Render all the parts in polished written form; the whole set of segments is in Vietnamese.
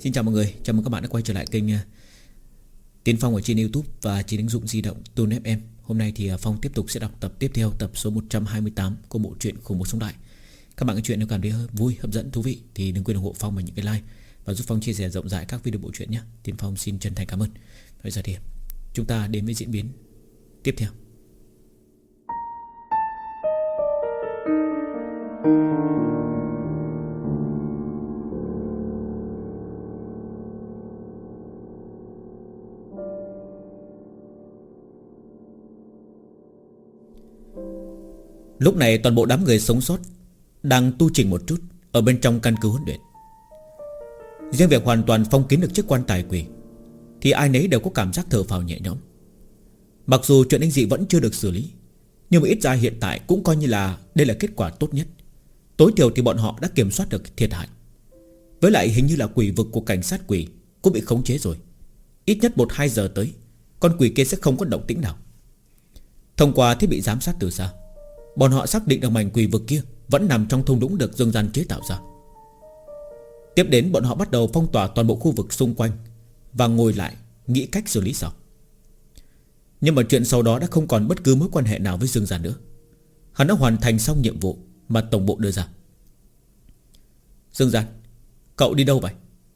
Xin chào mọi người, chào mừng các bạn đã quay trở lại kênh Tiến Phong ở trên YouTube và trên ứng dụng di động Tune FM. Hôm nay thì Phong tiếp tục sẽ đọc tập tiếp theo, tập số 128 của bộ truyện Khủng Bố Sống Lại. Các bạn nghe chuyện nếu cảm thấy vui, hấp dẫn, thú vị thì đừng quên ủng hộ Phong bằng những cái like và giúp Phong chia sẻ rộng rãi các video bộ truyện nhé. Tiến Phong xin chân thành cảm ơn. Bây giờ thì chúng ta đến với diễn biến tiếp theo. Lúc này toàn bộ đám người sống sót đang tu chỉnh một chút ở bên trong căn cứ huấn luyện. Riêng việc hoàn toàn phong kín được chiếc quan tài quỷ thì ai nấy đều có cảm giác thở phào nhẹ nhõm. Mặc dù chuyện linh dị vẫn chưa được xử lý, nhưng mà ít ra hiện tại cũng coi như là đây là kết quả tốt nhất. Tối thiểu thì bọn họ đã kiểm soát được thiệt hại. Với lại hình như là quỷ vực của cảnh sát quỷ cũng bị khống chế rồi. Ít nhất 1-2 giờ tới, con quỷ kia sẽ không có động tĩnh nào. Thông qua thiết bị giám sát từ xa, bọn họ xác định được mảnh quỷ vực kia vẫn nằm trong thung lũng được Dương Gian chế tạo ra. Tiếp đến bọn họ bắt đầu phong tỏa toàn bộ khu vực xung quanh và ngồi lại nghĩ cách xử lý sau. Nhưng mà chuyện sau đó đã không còn bất cứ mối quan hệ nào với Dương Gian nữa. Hắn đã hoàn thành xong nhiệm vụ mà tổng bộ đưa ra. Dương Gian, cậu đi đâu vậy?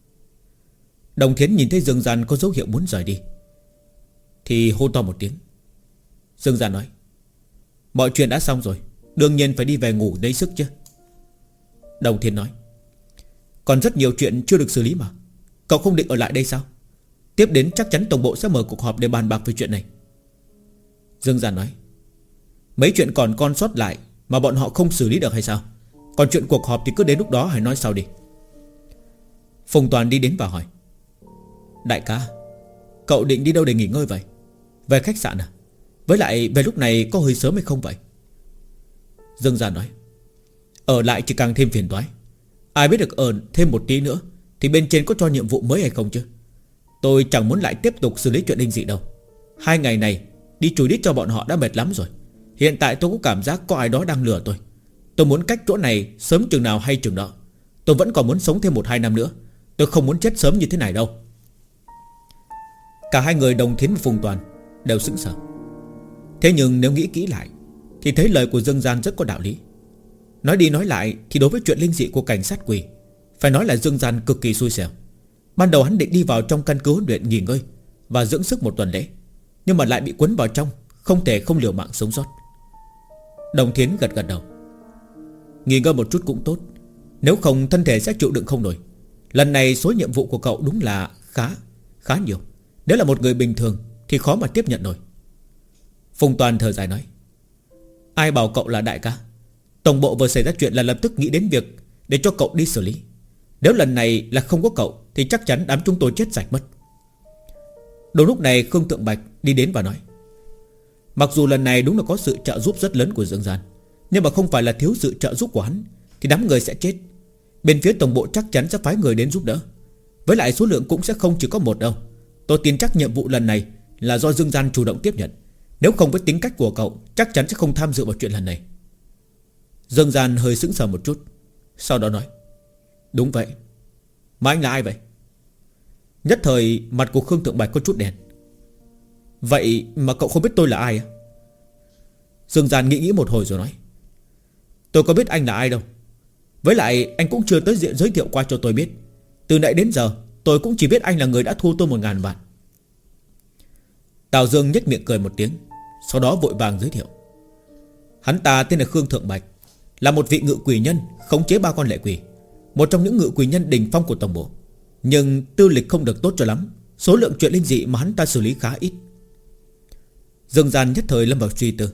Đồng Thiến nhìn thấy Dương Gian có dấu hiệu muốn rời đi thì hô to một tiếng. Dương Gian nói: mọi chuyện đã xong rồi, đương nhiên phải đi về ngủ lấy sức chứ. Đồng Thiên nói: còn rất nhiều chuyện chưa được xử lý mà, cậu không định ở lại đây sao? Tiếp đến chắc chắn tổng bộ sẽ mở cuộc họp để bàn bạc về chuyện này. Dương Gian nói: mấy chuyện còn con sót lại mà bọn họ không xử lý được hay sao? Còn chuyện cuộc họp thì cứ đến lúc đó hãy nói sau đi. Phùng Toàn đi đến và hỏi: đại ca, cậu định đi đâu để nghỉ ngơi vậy? Về khách sạn à? Với lại về lúc này có hơi sớm hay không vậy? Dương Gian nói: ở lại chỉ càng thêm phiền toái. Ai biết được ở thêm một tí nữa thì bên trên có cho nhiệm vụ mới hay không chứ. Tôi chẳng muốn lại tiếp tục xử lý chuyện linh dị đâu. 2 ngày này đi chùi đít cho bọn họ đã mệt lắm rồi. Hiện tại tôi có cảm giác có ai đó đang lừa tôi. Tôi muốn cách chỗ này sớm chừng nào hay chừng đó. Tôi vẫn còn muốn sống thêm 1-2 năm nữa. Tôi không muốn chết sớm như thế này đâu. Cả hai người Đồng Thiến và Phùng Toàn đều sững sờ. Thế nhưng nếu nghĩ kỹ lại thì thấy lời của Dương Gian rất có đạo lý. Nói đi nói lại thì đối với chuyện linh dị của cảnh sát quỷ, phải nói là Dương Gian cực kỳ xui xẻo. Ban đầu hắn định đi vào trong căn cứ huấn luyện nghỉ ngơi và dưỡng sức một tuần lễ, nhưng mà lại bị quấn vào trong, không thể không liều mạng sống sót. Đồng Thiến gật gật đầu. Nghỉ ngơi một chút cũng tốt, nếu không thân thể sẽ chịu đựng không nổi. Lần này số nhiệm vụ của cậu đúng là khá nhiều. Nếu là một người bình thường thì khó mà tiếp nhận nổi. Phùng Toàn thở dài nói: ai bảo cậu là đại ca? Tổng bộ vừa xảy ra chuyện là lập tức nghĩ đến việc để cho cậu đi xử lý. Nếu lần này là không có cậu thì chắc chắn đám chúng tôi chết sạch mất. Đúng lúc này Khương Thượng Bạch đi đến và nói: mặc dù lần này đúng là có sự trợ giúp rất lớn của Dương Gian, nhưng mà không phải là thiếu sự trợ giúp của hắn thì đám người sẽ chết. Bên phía tổng bộ chắc chắn sẽ phái người đến giúp đỡ. Với lại số lượng cũng sẽ không chỉ có một đâu. Tôi tin chắc nhiệm vụ lần này là do Dương Gian chủ động tiếp nhận. Nếu không với tính cách của cậu chắc chắn sẽ không tham dự vào chuyện lần này. Dương Gian hơi sững sờ một chút, sau đó nói: đúng vậy. Mà anh là ai vậy? Nhất thời mặt của Khương Thượng Bạch có chút đen. Vậy mà cậu không biết tôi là ai à? Dương Gian nghĩ một hồi rồi nói: tôi có biết anh là ai đâu. Với lại anh cũng chưa tới diện giới thiệu qua cho tôi biết. Từ nãy đến giờ tôi cũng chỉ biết anh là người đã thua tôi 1000 vạn. Tào Dương nhếch miệng cười một tiếng, sau đó vội vàng giới thiệu: hắn ta tên là Khương Thượng Bạch, là một vị ngự quỷ nhân khống chế 3 con lệ quỷ, một trong những ngự quỷ nhân đỉnh phong của tổng bộ. Nhưng tư lịch không được tốt cho lắm. Số lượng chuyện linh dị mà hắn ta xử lý khá ít. Dương Gian nhất thời lâm vào suy tư.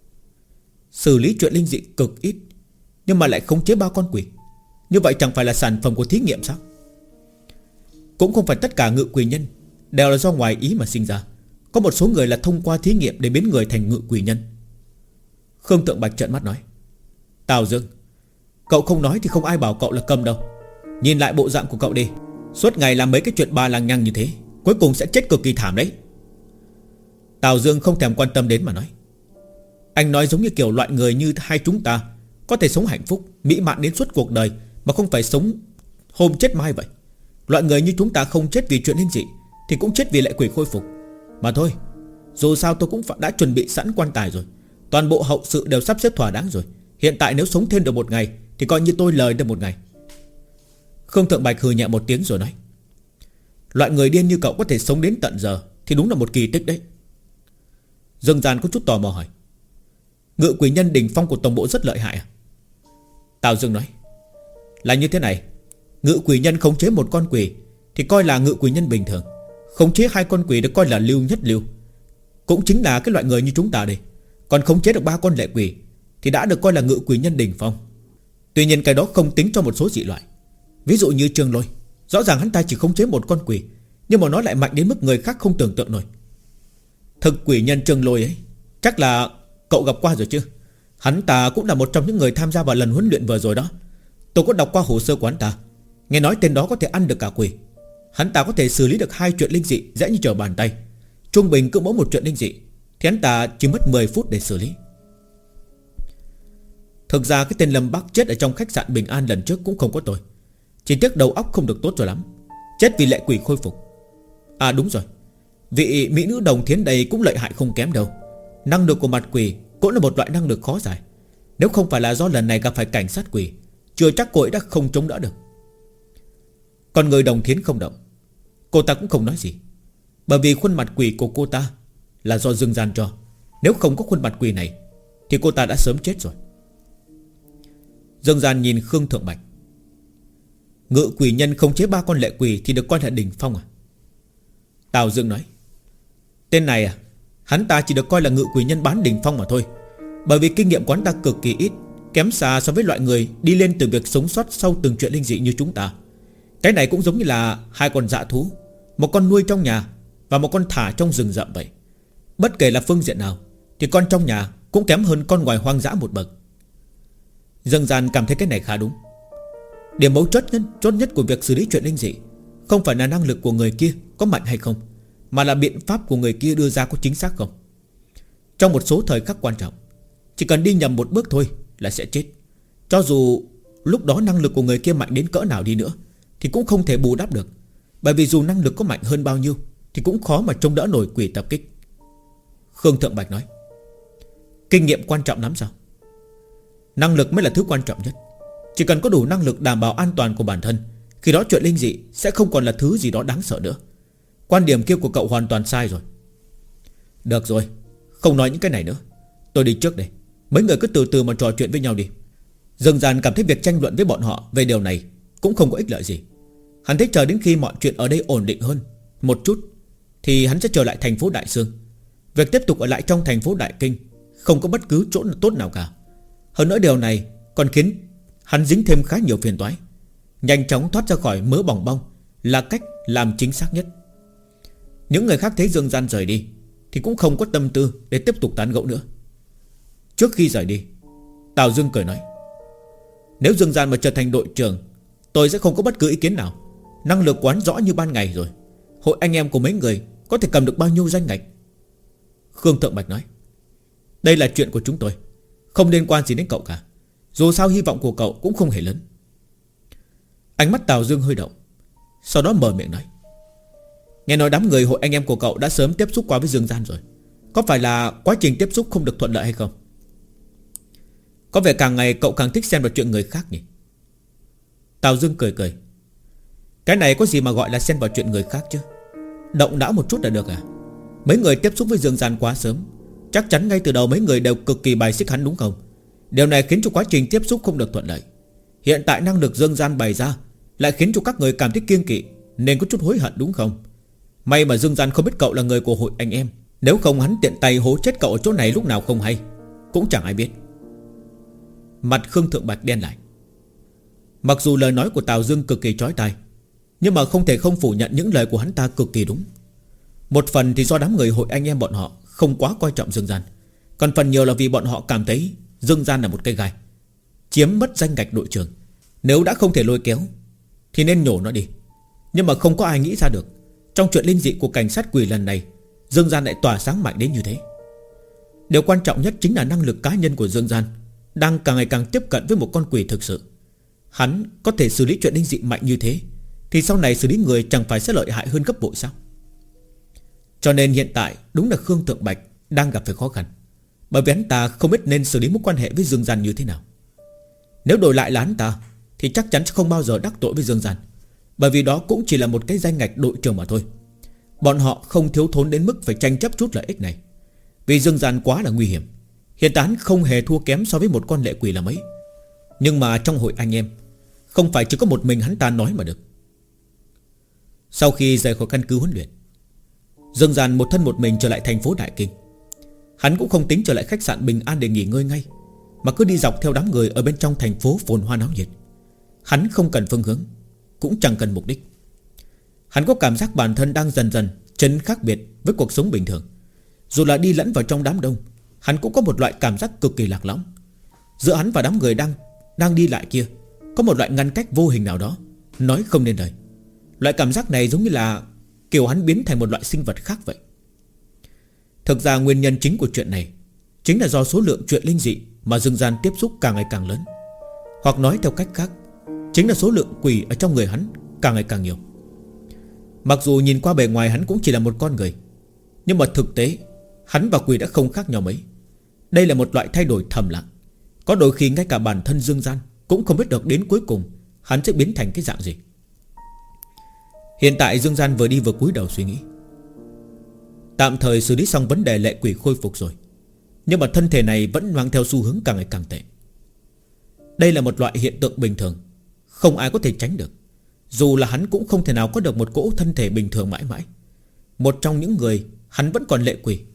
Xử lý chuyện linh dị cực ít, nhưng mà lại khống chế 3 con quỷ, như vậy chẳng phải là sản phẩm của thí nghiệm sao? Cũng không phải tất cả ngự quỷ nhân đều là do ngoài ý mà sinh ra. Có một số người là thông qua thí nghiệm để biến người thành ngự quỷ nhân. Khương Tượng Bạch trợn mắt nói: Tào Dương, cậu không nói thì không ai bảo cậu là câm đâu. Nhìn lại bộ dạng của cậu đi, suốt ngày làm mấy cái chuyện ba lằng nhằng như thế, cuối cùng sẽ chết cực kỳ thảm đấy. Tào Dương không thèm quan tâm đến mà nói: anh nói giống như kiểu loại người như hai chúng ta có thể sống hạnh phúc mỹ mãn đến suốt cuộc đời, mà không phải sống hôm chết mai vậy. Loại người như chúng ta không chết vì chuyện linh dị thì cũng chết vì lệ quỷ khôi phục. Mà thôi, dù sao tôi cũng đã chuẩn bị sẵn quan tài rồi. Toàn bộ hậu sự đều sắp xếp thỏa đáng rồi. Hiện tại nếu sống thêm được một ngày thì coi như tôi lời được một ngày. Khương Thượng Bạch hừ nhẹ một tiếng rồi nói: loại người điên như cậu có thể sống đến tận giờ thì đúng là một kỳ tích đấy. Dương Gian có chút tò mò hỏi: ngự quỷ nhân đỉnh phong của tổng bộ rất lợi hại à? Tào Dương nói: là như thế này. Ngự quỷ nhân khống chế một con quỷ thì coi là ngự quỷ nhân bình thường. Khống chế 2 con quỷ được coi là lưu nhất lưu, cũng chính là cái loại người như chúng ta đây. Còn khống chế được 3 con lệ quỷ thì đã được coi là ngự quỷ nhân đỉnh phong. Tuy nhiên cái đó không tính cho một số dị loại. Ví dụ như Trương Lôi, rõ ràng hắn ta chỉ khống chế một con quỷ, nhưng mà nó lại mạnh đến mức người khác không tưởng tượng nổi. Thực quỷ nhân Trương Lôi ấy chắc là cậu gặp qua rồi chứ. Hắn ta cũng là một trong những người tham gia vào lần huấn luyện vừa rồi đó. Tôi có đọc qua hồ sơ của hắn ta. Nghe nói tên đó có thể ăn được cả quỷ. Hắn ta có thể xử lý được 2 chuyện linh dị dễ như trở bàn tay. Trung bình cứ mỗi một chuyện linh dị thì hắn ta chỉ mất 10 phút để xử lý. Thực ra cái tên Lâm Bắc chết ở trong khách sạn Bình An lần trước cũng không có tội. Chỉ tiếc đầu óc không được tốt rồi lắm. Chết vì lệ quỷ khôi phục. À đúng rồi, vị mỹ nữ Đồng Thiến đây cũng lợi hại không kém đâu. Năng lực của mặt quỷ cũng là một loại năng lực khó giải. Nếu không phải là do lần này gặp phải cảnh sát quỷ, chưa chắc cô ấy đã không chống đỡ được. Còn người Đồng Thiến không động, cô ta cũng không nói gì. Bởi vì khuôn mặt quỷ của cô ta là do Dương Gian cho. Nếu không có khuôn mặt quỷ này thì cô ta đã sớm chết rồi. Dương Gian nhìn Khương Thượng Bạch: ngự quỷ nhân khống chế 3 con lệ quỷ thì được coi là đỉnh phong à? Tào Dương nói: tên này à, hắn ta chỉ được coi là ngự quỷ nhân bán đỉnh phong mà thôi. Bởi vì kinh nghiệm của hắn ta cực kỳ ít, kém xa so với loại người đi lên từ việc sống sót sau từng chuyện linh dị như chúng ta. Cái này cũng giống như là 2 con dã thú, một con nuôi trong nhà và một con thả trong rừng rậm vậy. Bất kể là phương diện nào thì con trong nhà cũng kém hơn con ngoài hoang dã một bậc. Dương Gian cảm thấy cái này khá đúng. Điểm mấu chốt nhất của việc xử lý chuyện linh dị không phải là năng lực của người kia có mạnh hay không, mà là biện pháp của người kia đưa ra có chính xác không. Trong một số thời khắc quan trọng, chỉ cần đi nhầm một bước thôi là sẽ chết. Cho dù lúc đó năng lực của người kia mạnh đến cỡ nào đi nữa thì cũng không thể bù đắp được. Bởi vì dù năng lực có mạnh hơn bao nhiêu thì cũng khó mà chống đỡ nổi quỷ tập kích. Khương Thượng Bạch nói: kinh nghiệm quan trọng lắm sao? Năng lực mới là thứ quan trọng nhất. Chỉ cần có đủ năng lực đảm bảo an toàn của bản thân, khi đó chuyện linh dị sẽ không còn là thứ gì đó đáng sợ nữa. Quan điểm kia của cậu hoàn toàn sai rồi. Được rồi, không nói những cái này nữa. Tôi đi trước đây. Mấy người cứ từ từ mà trò chuyện với nhau đi. Dương Gian cảm thấy việc tranh luận với bọn họ về điều này cũng không có ích lợi gì. Hắn thích chờ đến khi mọi chuyện ở đây ổn định hơn một chút thì hắn sẽ trở lại thành phố Đại Sương. Việc tiếp tục ở lại trong thành phố Đại Kinh không có bất cứ chỗ tốt nào cả. Hơn nữa điều này còn khiến hắn dính thêm khá nhiều phiền toái. Nhanh chóng thoát ra khỏi mớ bòng bong là cách làm chính xác nhất. Những người khác thấy Dương Gian rời đi thì cũng không có tâm tư để tiếp tục tán gẫu nữa. Trước khi rời đi, Tào Dương cười nói: nếu Dương Gian mà trở thành đội trưởng, tôi sẽ không có bất cứ ý kiến nào. Năng lực của hắn rõ như ban ngày rồi. Hội anh em của mấy người có thể cầm được bao nhiêu danh ngạch? Khương Thượng Bạch nói: đây là chuyện của chúng tôi, không liên quan gì đến cậu cả. Dù sao hy vọng của cậu cũng không hề lớn. Ánh mắt Tào Dương hơi động, sau đó mở miệng nói: nghe nói đám người hội anh em của cậu đã sớm tiếp xúc qua với Dương Gian rồi. Có phải là quá trình tiếp xúc không được thuận lợi hay không? Có vẻ càng ngày cậu càng thích xen vào chuyện người khác nhỉ? Tào Dương cười cười: cái này có gì mà gọi là xen vào chuyện người khác chứ? Động não một chút là được à? Mấy người tiếp xúc với Dương Gian quá sớm, chắc chắn ngay từ đầu mấy người đều cực kỳ bài xích hắn đúng không? Điều này khiến cho quá trình tiếp xúc không được thuận lợi. Hiện tại năng lực Dương Gian bày ra lại khiến cho các người cảm thấy kiêng kỵ, nên có chút hối hận đúng không? May mà Dương Gian không biết cậu là người của hội anh em, nếu không hắn tiện tay hố chết cậu ở chỗ này lúc nào không hay, cũng chẳng ai biết. Mặt Khương Thượng Bạch đen lại. Mặc dù lời nói của Tào Dương cực kỳ chói tai, nhưng mà không thể không phủ nhận những lời của hắn ta cực kỳ đúng. Một phần thì do đám người hội anh em bọn họ không quá coi trọng Dương Gian, còn phần nhiều là vì bọn họ cảm thấy Dương Gian là một cây gai, chiếm mất danh ngạch đội trưởng. Nếu đã không thể lôi kéo thì nên nhổ nó đi. Nhưng mà không có ai nghĩ ra được trong chuyện linh dị của cảnh sát quỷ lần này Dương Gian lại tỏa sáng mạnh đến như thế. Điều quan trọng nhất chính là năng lực cá nhân của Dương Gian đang càng ngày càng tiếp cận với một con quỷ thực sự. Hắn có thể xử lý chuyện linh dị mạnh như thế thì sau này xử lý người chẳng phải sẽ lợi hại hơn gấp bội sao? Cho nên hiện tại đúng là Khương Thượng Bạch đang gặp phải khó khăn, bởi vì hắn ta không biết nên xử lý mối quan hệ với Dương Gian như thế nào. Nếu đổi lại là hắn ta thì chắc chắn sẽ không bao giờ đắc tội với Dương Gian, bởi vì đó cũng chỉ là một cái danh ngạch đội trưởng mà thôi. Bọn họ không thiếu thốn đến mức phải tranh chấp chút lợi ích này, vì Dương Gian quá là nguy hiểm. Hiện tại hắn không hề thua kém so với một con lệ quỷ là mấy. Nhưng mà trong hội anh em không phải chỉ có một mình hắn ta nói mà được. Sau khi rời khỏi căn cứ huấn luyện, Dương Gian một thân một mình trở lại thành phố Đại Kinh. Hắn cũng không tính trở lại khách sạn Bình An để nghỉ ngơi ngay, mà cứ đi dọc theo đám người ở bên trong thành phố phồn hoa náo nhiệt. Hắn không cần phương hướng, cũng chẳng cần mục đích. Hắn có cảm giác bản thân đang dần dần chân khác biệt với cuộc sống bình thường. Dù là đi lẫn vào trong đám đông, hắn cũng có một loại cảm giác cực kỳ lạc lõng. Giữa hắn và đám người đang đi lại kia có một loại ngăn cách vô hình nào đó, nói không nên lời. Loại cảm giác này giống như là kiểu hắn biến thành một loại sinh vật khác vậy. Thực ra nguyên nhân chính của chuyện này chính là do số lượng chuyện linh dị mà Dương Gian tiếp xúc càng ngày càng lớn. Hoặc nói theo cách khác, chính là số lượng quỷ ở trong người hắn càng ngày càng nhiều. Mặc dù nhìn qua bề ngoài hắn cũng chỉ là một con người, nhưng mà thực tế hắn và quỷ đã không khác nhau mấy. Đây là một loại thay đổi thầm lặng. Có đôi khi ngay cả bản thân Dương Gian cũng không biết được đến cuối cùng hắn sẽ biến thành cái dạng gì. Hiện tại Dương Gian vừa đi vừa cúi đầu suy nghĩ. Tạm thời xử lý xong vấn đề lệ quỷ khôi phục rồi, nhưng mà thân thể này vẫn mang theo xu hướng càng ngày càng tệ. Đây là một loại hiện tượng bình thường, không ai có thể tránh được. Dù là hắn cũng không thể nào có được một cỗ thân thể bình thường mãi mãi. Một trong những người hắn vẫn còn lệ quỷ.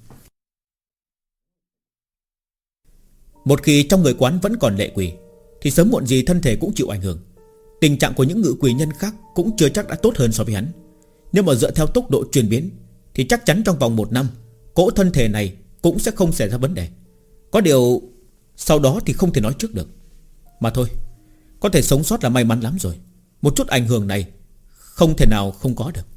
Một khi trong người quán vẫn còn lệ quỷ thì sớm muộn gì thân thể cũng chịu ảnh hưởng. Tình trạng của những ngự quỷ nhân khác cũng chưa chắc đã tốt hơn so với hắn. Nhưng mà dựa theo tốc độ chuyển biến thì chắc chắn trong vòng 1 năm cỗ thân thể này cũng sẽ không xảy ra vấn đề. Có điều sau đó thì không thể nói trước được. Mà thôi, có thể sống sót là may mắn lắm rồi. Một chút ảnh hưởng này không thể nào không có được.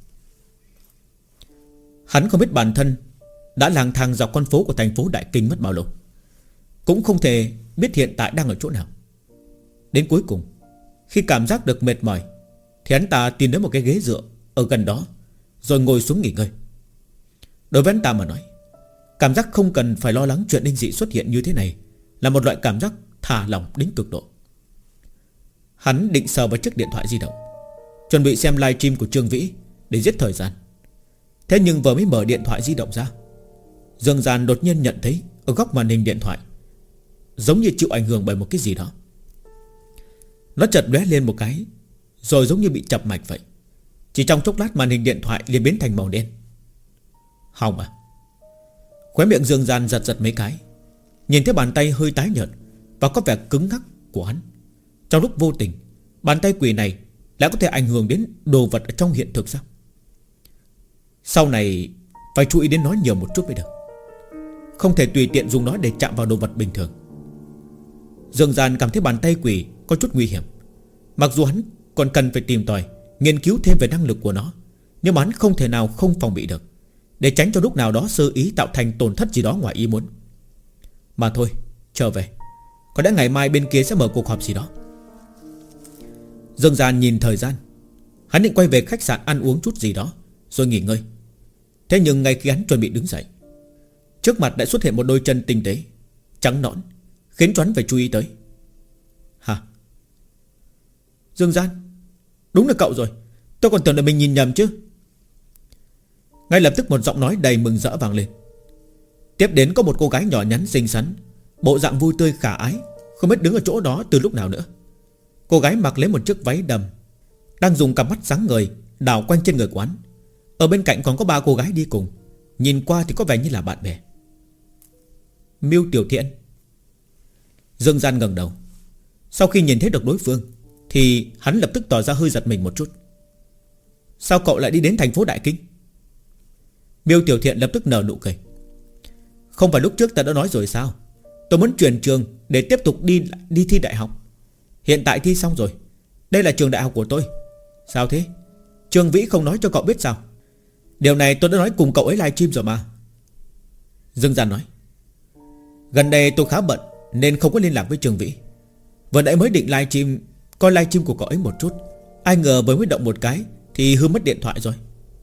Hắn không biết bản thân đã lang thang dọc con phố của thành phố Đại Kinh mất bao lâu, cũng không thể biết hiện tại đang ở chỗ nào. Đến cuối cùng, khi cảm giác được mệt mỏi thì hắn ta tìm đến một cái ghế dựa ở gần đó, rồi ngồi xuống nghỉ ngơi. Đối với hắn ta mà nói, cảm giác không cần phải lo lắng chuyện linh dị xuất hiện như thế này là một loại cảm giác thả lỏng đến cực độ. Hắn định sờ vào chiếc điện thoại di động, chuẩn bị xem livestream của Trương Vĩ để giết thời gian. Thế nhưng vừa mới mở điện thoại di động ra, Dương Gian đột nhiên nhận thấy ở góc màn hình điện thoại giống như chịu ảnh hưởng bởi một cái gì đó. Nó chợt lóe lên một cái, rồi giống như bị chập mạch vậy. Chỉ trong chốc lát màn hình điện thoại liền biến thành màu đen. Hỏng à? Khóe miệng Dương Gian giật giật mấy cái, nhìn thấy bàn tay hơi tái nhợt và có vẻ cứng ngắc của hắn. Trong lúc vô tình, bàn tay quỷ này lại có thể ảnh hưởng đến đồ vật ở trong hiện thực sao? Sau này phải chú ý đến nó nhiều một chút mới được, không thể tùy tiện dùng nó để chạm vào đồ vật bình thường. Dương Gian cảm thấy bàn tay quỷ có chút nguy hiểm. Mặc dù hắn còn cần phải tìm tòi, nghiên cứu thêm về năng lực của nó, nhưng mà hắn không thể nào không phòng bị được, để tránh cho lúc nào đó sơ ý tạo thành tổn thất gì đó ngoài ý muốn. Mà thôi, trở về, có lẽ ngày mai bên kia sẽ mở cuộc họp gì đó. Dương Gian nhìn thời gian, hắn định quay về khách sạn ăn uống chút gì đó rồi nghỉ ngơi. Thế nhưng ngay khi hắn chuẩn bị đứng dậy, trước mặt đã xuất hiện một đôi chân tinh tế trắng nõn, khiến cho hắn phải chú ý tới. Hả? Dương Gian, đúng là cậu rồi. Tôi còn tưởng là mình nhìn nhầm chứ. Ngay lập tức một giọng nói đầy mừng rỡ vang lên. Tiếp đến có một cô gái nhỏ nhắn xinh xắn, bộ dạng vui tươi khả ái, không biết đứng ở chỗ đó từ lúc nào nữa. Cô gái mặc lấy một chiếc váy đầm, đang dùng cặp mắt sáng ngời đảo quanh trên người quán. Ở bên cạnh còn có 3 cô gái đi cùng, nhìn qua thì có vẻ như là bạn bè. Miêu Tiểu Thiện. Dương Gian ngẩng đầu. Sau khi nhìn thấy được đối phương thì hắn lập tức tỏ ra hơi giật mình một chút. Sao cậu lại đi đến thành phố Đại Kinh? Miêu Tiểu Thiện lập tức nở nụ cười. Không phải lúc trước ta đã nói rồi sao, tôi muốn chuyển trường để tiếp tục đi thi đại học. Hiện tại thi xong rồi, đây là trường đại học của tôi. Sao thế? Trương Vĩ không nói cho cậu biết sao? Điều này tôi đã nói cùng cậu ấy livestream rồi mà. Dương Gian nói. Gần đây tôi khá bận nên không có liên lạc với Trương Vĩ. Vừa nãy mới định livestream, coi livestream của cậu ấy một chút, Ai ngờ vừa mới động một cái thì hư mất điện thoại rồi.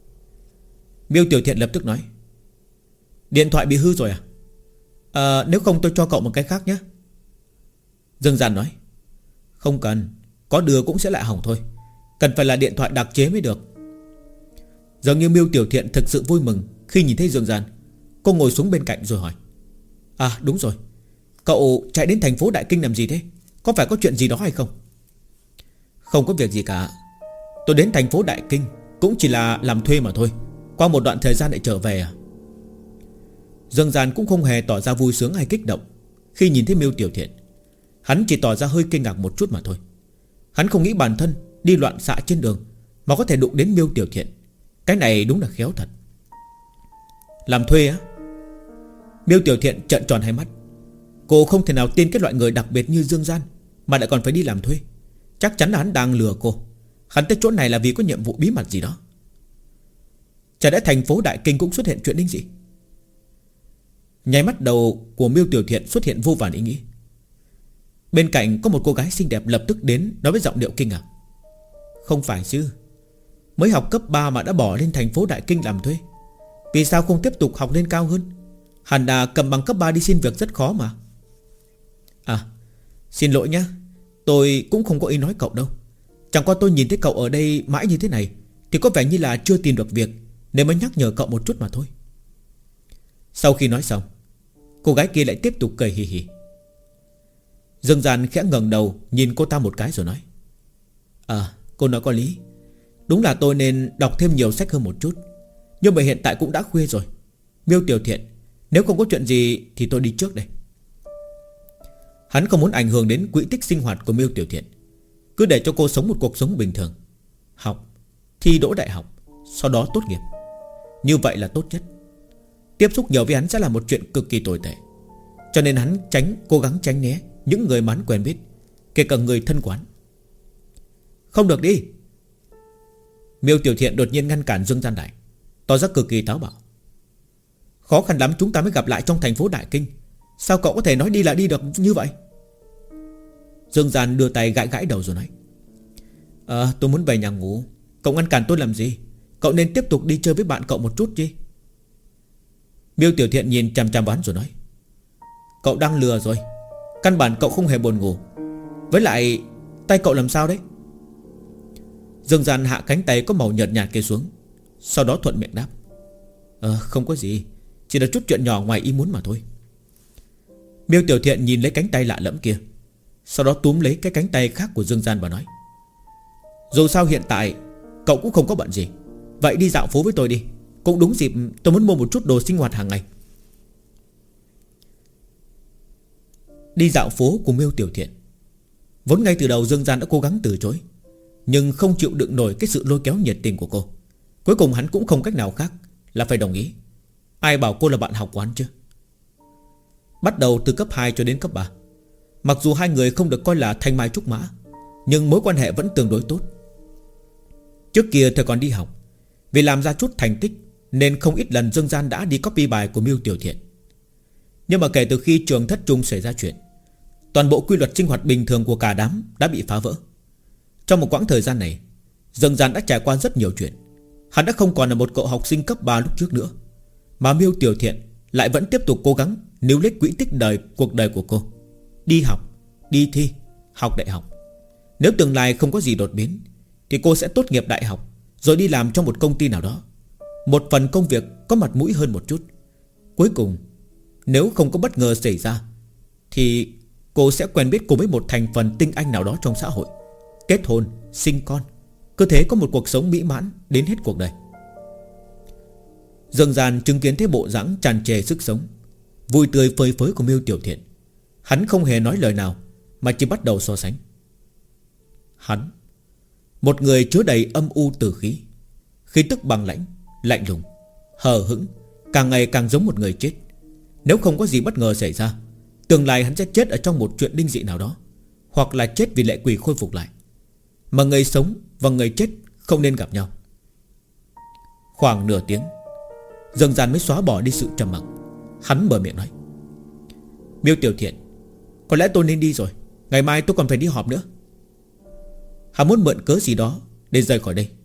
Miêu Tiểu Thiện lập tức nói: Điện thoại bị hư rồi à? Nếu không tôi cho cậu một cái khác nhé. Dương Gian nói: Không cần, có đưa cũng sẽ lại hỏng thôi. Cần phải là điện thoại đặc chế mới được. Dường như Miêu Tiểu Thiện thực sự vui mừng khi nhìn thấy Dương Gian. Cô ngồi xuống bên cạnh rồi hỏi: À đúng rồi, cậu chạy đến thành phố Đại Kinh làm gì thế? Có phải có chuyện gì đó hay không? Không có việc gì cả. Tôi đến thành phố Đại Kinh cũng chỉ là làm thuê mà thôi. Qua một đoạn thời gian lại trở về à? Dương Gian cũng không hề tỏ ra vui sướng hay kích động khi nhìn thấy Miêu Tiểu Thiện. Hắn chỉ tỏ ra hơi kinh ngạc một chút mà thôi. Hắn không nghĩ bản thân đi loạn xạ trên đường mà có thể đụng đến Miêu Tiểu Thiện. Cái này đúng là khéo thật. Làm thuê á? Miêu Tiểu Thiện trợn tròn hai mắt. Cô không thể nào tin cái loại người đặc biệt như Dương Gian mà lại còn phải đi làm thuê. Chắc chắn là hắn đang lừa cô. Hắn tới chỗ này là vì có nhiệm vụ bí mật gì đó. Chả lẽ thành phố Đại Kinh cũng xuất hiện chuyện linh dị? Nháy mắt đầu của Miêu Tiểu Thiện xuất hiện vô vàn ý nghĩ. Bên cạnh có một cô gái xinh đẹp lập tức đến nói với giọng điệu kinh ngạc: Không phải chứ, mới học cấp 3 mà đã bỏ lên thành phố Đại Kinh làm thuê. Vì sao không tiếp tục học lên cao hơn? Hẳn là cầm bằng cấp 3 đi xin việc rất khó mà. À, xin lỗi nhá, tôi cũng không có ý nói cậu đâu. Chẳng qua tôi nhìn thấy cậu ở đây mãi như thế này thì có vẻ như là chưa tìm được việc, nên mới nhắc nhở cậu một chút mà thôi. Sau khi nói xong, cô gái kia lại tiếp tục cười hì hì. Dương Gian khẽ ngẩng đầu nhìn cô ta một cái rồi nói: À, cô nói có lý. Đúng là tôi nên đọc thêm nhiều sách hơn một chút. Nhưng mà hiện tại cũng đã khuya rồi. Miêu Tiểu Thiện, nếu không có chuyện gì thì tôi đi trước đây. Hắn không muốn ảnh hưởng đến quỹ tích sinh hoạt của Miêu Tiểu Thiện. Cứ để cho cô sống một cuộc sống bình thường, học, thi đỗ đại học, sau đó tốt nghiệp. Như vậy là tốt nhất. Tiếp xúc nhiều với hắn sẽ là một chuyện cực kỳ tồi tệ. Cho nên hắn cố gắng tránh né những người mà hắn quen biết, kể cả người thân quán. Không được đi. Miêu Tiểu Thiện đột nhiên ngăn cản Dương Gian lại, tỏ ra cực kỳ táo bạo. Khó khăn lắm chúng ta mới gặp lại trong thành phố Đại Kinh, sao cậu có thể nói đi là đi được như vậy? Dương Gian đưa tay gãi gãi đầu rồi nói: Tôi muốn về nhà ngủ. Cậu ngăn cản tôi làm gì? Cậu nên tiếp tục đi chơi với bạn cậu một chút chứ. Miêu Tiểu Thiện nhìn chằm chằm hắn rồi nói: Cậu đang lừa rồi. Căn bản cậu không hề buồn ngủ. Với lại tay cậu làm sao đấy? Dương Gian hạ cánh tay có màu nhợt nhạt kia xuống, sau đó thuận miệng đáp: Không có gì, chỉ là chút chuyện nhỏ ngoài ý muốn mà thôi. Miêu Tiểu Thiện nhìn lấy cánh tay lạ lẫm kia, sau đó túm lấy cái cánh tay khác của Dương Gian và nói: Dù sao hiện tại cậu cũng không có bận gì, vậy đi dạo phố với tôi đi. Cũng đúng dịp tôi muốn mua một chút đồ sinh hoạt hàng ngày. Đi dạo phố của Miêu Tiểu Thiện, vốn ngay từ đầu Dương Gian đã cố gắng từ chối, nhưng không chịu đựng nổi cái sự lôi kéo nhiệt tình của cô. Cuối cùng hắn cũng không cách nào khác là phải đồng ý. Ai bảo cô là bạn học của hắn chứ. Bắt đầu từ cấp 2 cho đến cấp 3, mặc dù hai người không được coi là thanh mai trúc mã, nhưng mối quan hệ vẫn tương đối tốt. Trước kia thời còn đi học, vì làm ra chút thành tích nên không ít lần Dương Gian đã đi copy bài của Miêu Tiểu Thiện. Nhưng mà kể từ khi trường thất trung xảy ra chuyện, toàn bộ quy luật sinh hoạt bình thường của cả đám đã bị phá vỡ. Trong một quãng thời gian này, Dương Gian đã trải qua rất nhiều chuyện. Hắn đã không còn là một cậu học sinh cấp 3 lúc trước nữa, mà Miêu Tiểu Thiện lại vẫn tiếp tục cố gắng níu lấy quỹ tích cuộc đời của cô. Đi học, đi thi, học đại học. Nếu tương lai không có gì đột biến thì cô sẽ tốt nghiệp đại học rồi đi làm trong một công ty nào đó, một phần công việc có mặt mũi hơn một chút. Cuối cùng, nếu không có bất ngờ xảy ra thì cô sẽ quen biết cùng với một thành phần tinh anh nào đó trong xã hội, kết hôn, sinh con, cứ thế có một cuộc sống mỹ mãn đến hết cuộc đời. Dương Gian chứng kiến thấy bộ dáng tràn trề sức sống, vui tươi phơi phới của Miêu Tiểu Thiện. Hắn không hề nói lời nào mà chỉ bắt đầu so sánh. Hắn, một người chứa đầy âm u tử khí, khí tức băng lãnh, lạnh lùng, hờ hững, càng ngày càng giống một người chết. Nếu không có gì bất ngờ xảy ra, tương lai hắn sẽ chết ở trong một chuyện linh dị nào đó, hoặc là chết vì lệ quỷ khôi phục lại. Mà người sống và người chết không nên gặp nhau. Khoảng nửa tiếng, Dương Gian mới xóa bỏ đi sự trầm mặc. Hắn mở miệng nói: Miêu Tiểu Thiện, có lẽ tôi nên đi rồi. Ngày mai tôi còn phải đi họp nữa. Hắn muốn mượn cớ gì đó để rời khỏi đây.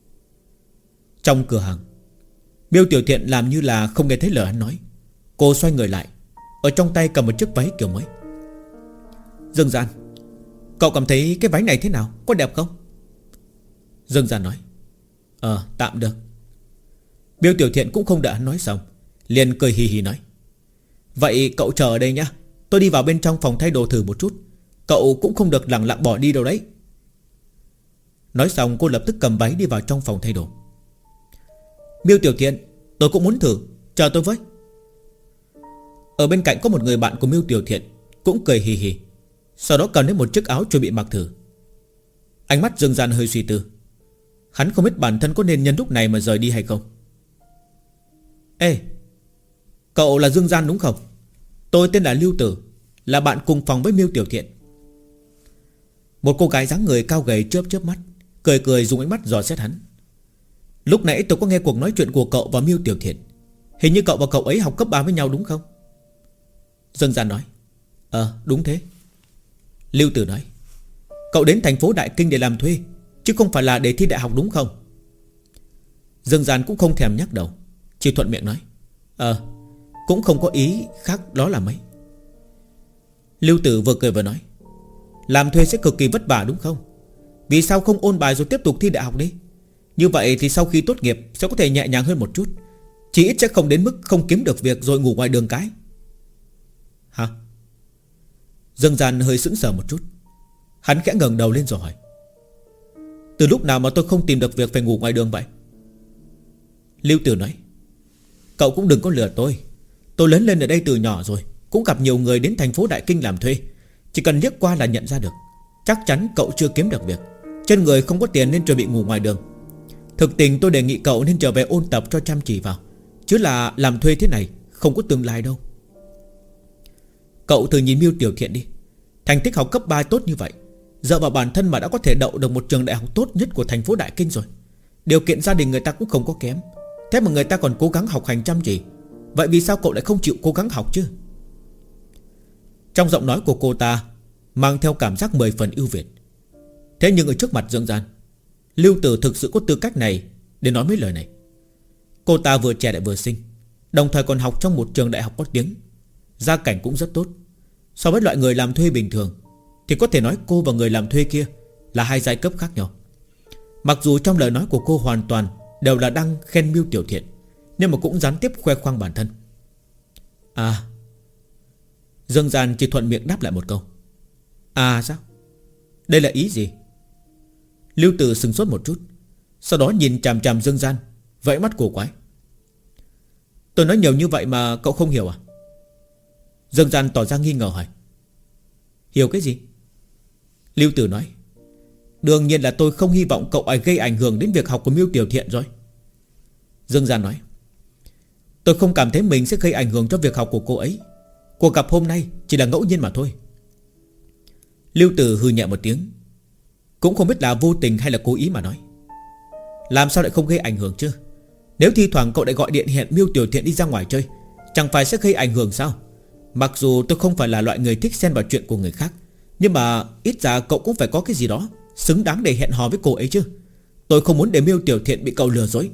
Trong cửa hàng, Miêu Tiểu Thiện làm như là không nghe thấy lời hắn nói. Cô xoay người lại, ở trong tay cầm một chiếc váy kiểu mới. Dương Gian, cậu cảm thấy cái váy này thế nào, có đẹp không? Dương Gian nói, tạm được. Miêu Tiểu Thiện cũng không đợi hắn nói xong, liền cười hì hì nói, vậy cậu chờ ở đây nhá, tôi đi vào bên trong phòng thay đồ thử một chút. Cậu cũng không được lẳng lặng bỏ đi đâu đấy. Nói xong cô lập tức cầm váy đi vào trong phòng thay đồ. Miêu Tiểu Thiện, tôi cũng muốn thử, chờ tôi với. Ở bên cạnh có một người bạn của Miêu Tiểu Thiện cũng cười hì hì, sau đó cầm đến một chiếc áo chuẩn bị mặc thử. Ánh mắt Dương Gian hơi suy tư. Hắn không biết bản thân có nên nhân lúc này mà rời đi hay không. Ê, cậu là Dương Gian đúng không? Tôi tên là Lưu Tử, là bạn cùng phòng với Miêu Tiểu Thiện. Một cô gái dáng người cao gầy chớp chớp mắt, cười cười dùng ánh mắt dò xét hắn. Lúc nãy tôi có nghe cuộc nói chuyện của cậu và Miêu Tiểu Thiện. Hình như cậu và cậu ấy học cấp 3 với nhau đúng không? Dương Gian nói, đúng thế. Lưu Tử nói, cậu đến thành phố Đại Kinh để làm thuê, chứ không phải là để thi đại học đúng không? Dương Gian cũng không thèm nhắc đầu, chỉ thuận miệng nói, cũng không có ý khác đó là mấy. Lưu Tử vừa cười vừa nói, làm thuê sẽ cực kỳ vất vả đúng không? Vì sao không ôn bài rồi tiếp tục thi đại học đi? Như vậy thì sau khi tốt nghiệp sẽ có thể nhẹ nhàng hơn một chút, chỉ ít sẽ không đến mức không kiếm được việc rồi ngủ ngoài đường cái. Hả? Dương Gian hơi sững sờ một chút. Hắn khẽ ngẩng đầu lên rồi hỏi, từ lúc nào mà tôi không tìm được việc phải ngủ ngoài đường vậy? Lưu Tử nói, cậu cũng đừng có lừa tôi. Tôi lớn lên ở đây từ nhỏ rồi, cũng gặp nhiều người đến thành phố Đại Kinh làm thuê. Chỉ cần liếc qua là nhận ra được. Chắc chắn cậu chưa kiếm được việc, trên người không có tiền nên chuẩn bị ngủ ngoài đường. Thực tình tôi đề nghị cậu nên trở về ôn tập cho chăm chỉ vào, chứ là làm thuê thế này không có tương lai đâu. Cậu thử nhìn Miêu Tiểu Thiện đi, thành tích học cấp 3 tốt như vậy, dựa vào bản thân mà đã có thể đậu được một trường đại học tốt nhất của thành phố Đại Kinh rồi. Điều kiện gia đình người ta cũng không có kém, thế mà người ta còn cố gắng học hành chăm chỉ. Vậy vì sao cậu lại không chịu cố gắng học chứ? Trong giọng nói của cô ta mang theo cảm giác 10 phần ưu việt. Thế nhưng ở trước mặt Dương Gian, Lưu Tử thực sự có tư cách này để nói mấy lời này. Cô ta vừa trẻ lại vừa xinh, đồng thời còn học trong một trường đại học có tiếng, gia cảnh cũng rất tốt. So với loại người làm thuê bình thường thì có thể nói cô và người làm thuê kia là hai giai cấp khác nhau. Mặc dù trong lời nói của cô hoàn toàn đều là đang khen Miêu Tiểu Thiện, nhưng mà cũng gián tiếp khoe khoang bản thân. Dương Gian chỉ thuận miệng đáp lại một câu, sao? Đây là ý gì? Lưu Tử sừng sốt một chút, sau đó nhìn chằm chằm Dương Gian, vẫy mắt cổ quái. Tôi nói nhiều như vậy mà cậu không hiểu à? Dương Gian tỏ ra nghi ngờ hỏi. Hiểu cái gì? Lưu Tử nói, đương nhiên là tôi không hy vọng cậu ấy gây ảnh hưởng đến việc học của Miêu Tiểu Thiện rồi. Dương Gian nói, tôi không cảm thấy mình sẽ gây ảnh hưởng cho việc học của cô ấy. Cuộc gặp hôm nay chỉ là ngẫu nhiên mà thôi. Lưu Tử hừ nhẹ một tiếng, cũng không biết là vô tình hay là cố ý mà nói. Làm sao lại không gây ảnh hưởng chứ? Nếu thi thoảng cậu lại gọi điện hẹn Miêu Tiểu Thiện đi ra ngoài chơi, chẳng phải sẽ gây ảnh hưởng sao? Mặc dù tôi không phải là loại người thích xen vào chuyện của người khác, nhưng mà ít ra cậu cũng phải có cái gì đó xứng đáng để hẹn hò với cô ấy chứ. Tôi không muốn để Miêu Tiểu Thiện bị cậu lừa dối.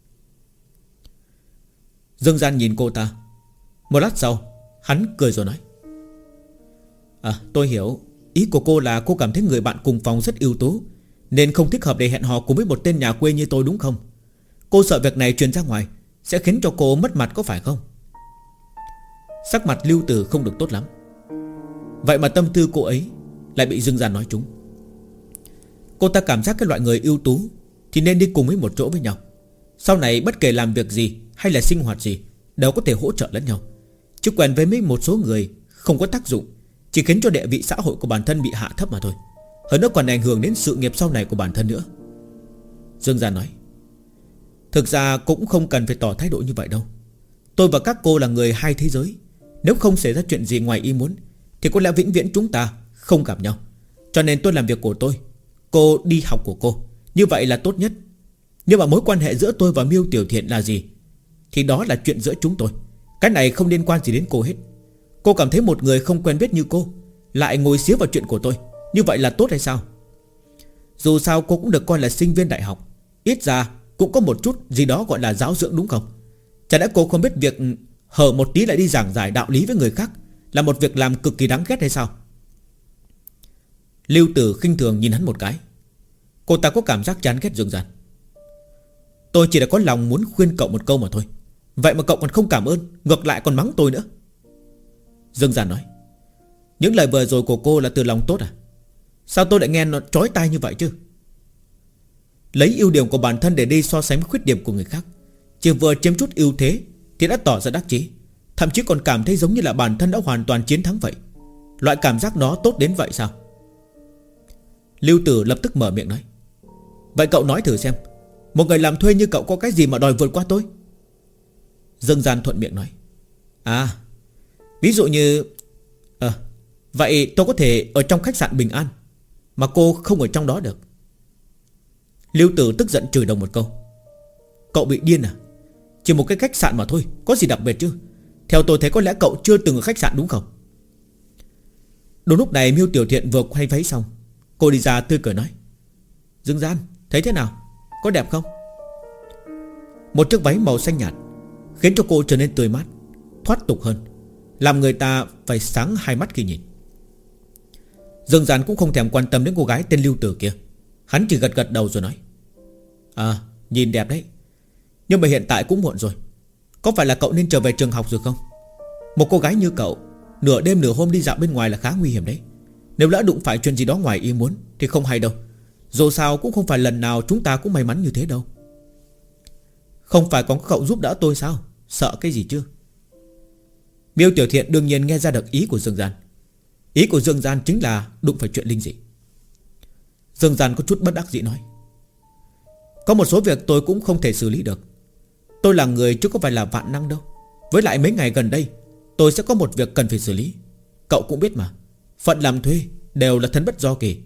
Dương Gian nhìn cô ta. Một lát sau hắn cười rồi nói, tôi hiểu. Ý của cô là cô cảm thấy người bạn cùng phòng rất ưu tú, nên không thích hợp để hẹn hò cùng với một tên nhà quê như tôi đúng không? Cô sợ việc này truyền ra ngoài sẽ khiến cho cô mất mặt có phải không? Sắc mặt Lưu Tử không được tốt lắm. Vậy mà tâm tư cô ấy lại bị Dương Gian nói trúng. Cô ta cảm giác cái loại người ưu tú thì nên đi cùng với một chỗ với nhau. Sau này bất kể làm việc gì hay là sinh hoạt gì đều có thể hỗ trợ lẫn nhau. Chứ quen với mấy một số người không có tác dụng, chỉ khiến cho địa vị xã hội của bản thân bị hạ thấp mà thôi. Hơn nữa còn ảnh hưởng đến sự nghiệp sau này của bản thân nữa. Dương Gian nói, thực ra cũng không cần phải tỏ thái độ như vậy đâu. Tôi và các cô là người hai thế giới. Nếu không xảy ra chuyện gì ngoài ý muốn thì có lẽ vĩnh viễn chúng ta không gặp nhau. Cho nên tôi làm việc của tôi, cô đi học của cô, như vậy là tốt nhất. Nhưng mà mối quan hệ giữa tôi và Miêu Tiểu Thiện là gì thì đó là chuyện giữa chúng tôi. Cái này không liên quan gì đến cô hết. Cô cảm thấy một người không quen biết như cô lại ngồi xía vào chuyện của tôi, như vậy là tốt hay sao? Dù sao cô cũng được coi là sinh viên đại học, ít ra cũng có một chút gì đó gọi là giáo dưỡng đúng không? Chả lẽ cô không biết việc hở một tí lại đi giảng giải đạo lý với người khác là một việc làm cực kỳ đáng ghét hay sao? Lưu Tử khinh thường nhìn hắn một cái. Cô ta có cảm giác chán ghét Dương Gian. Tôi chỉ là có lòng muốn khuyên cậu một câu mà thôi. Vậy mà cậu còn không cảm ơn, ngược lại còn mắng tôi nữa. Dương Gian nói. Những lời vừa rồi của cô là từ lòng tốt à? Sao tôi lại nghe nó chói tai như vậy chứ? Lấy ưu điểm của bản thân để đi so sánh khuyết điểm của người khác, chỉ vừa chiếm chút ưu thế thì đã tỏ ra đắc chí, thậm chí còn cảm thấy giống như là bản thân đã hoàn toàn chiến thắng vậy. Loại cảm giác đó tốt đến vậy sao? Lưu Tử lập tức mở miệng nói. Vậy cậu nói thử xem, một người làm thuê như cậu có cái gì mà đòi vượt qua tôi? Dương Gian thuận miệng nói. À, ví dụ như vậy tôi có thể ở trong khách sạn Bình An, mà cô không ở trong đó được. Lưu Tử tức giận chửi đồng một câu. Cậu bị điên à? Chỉ một cái khách sạn mà thôi, có gì đặc biệt chứ? Theo tôi thấy có lẽ cậu chưa từng ở khách sạn đúng không? Đúng lúc này Miêu Tiểu Thiện vừa quay váy xong, cô đi ra tươi cười nói. Dương Gian, thấy thế nào? Có đẹp không? Một chiếc váy màu xanh nhạt khiến cho cô trở nên tươi mát, thoát tục hơn, làm người ta phải sáng hai mắt khi nhìn. Dương Gian cũng không thèm quan tâm đến cô gái tên Lưu Tử kia. Hắn chỉ gật gật đầu rồi nói. À, nhìn đẹp đấy. Nhưng mà hiện tại cũng muộn rồi. Có phải là cậu nên trở về trường học rồi không? Một cô gái như cậu nửa đêm nửa hôm đi dạo bên ngoài là khá nguy hiểm đấy. Nếu lỡ đụng phải chuyện gì đó ngoài ý muốn thì không hay đâu. Dù sao cũng không phải lần nào chúng ta cũng may mắn như thế đâu. Không phải còn có cậu giúp đỡ tôi sao? Sợ cái gì chứ? Miêu Tiểu Thiện đương nhiên nghe ra được ý của Dương Gian. Ý của Dương Gian chính là đụng phải chuyện linh dị. Dương Gian có chút bất đắc dĩ nói. Có một số việc tôi cũng không thể xử lý được. Tôi là người chứ có phải là vạn năng đâu. Với lại mấy ngày gần đây tôi sẽ có một việc cần phải xử lý. Cậu cũng biết mà, phận làm thuê đều là thân bất do kỳ.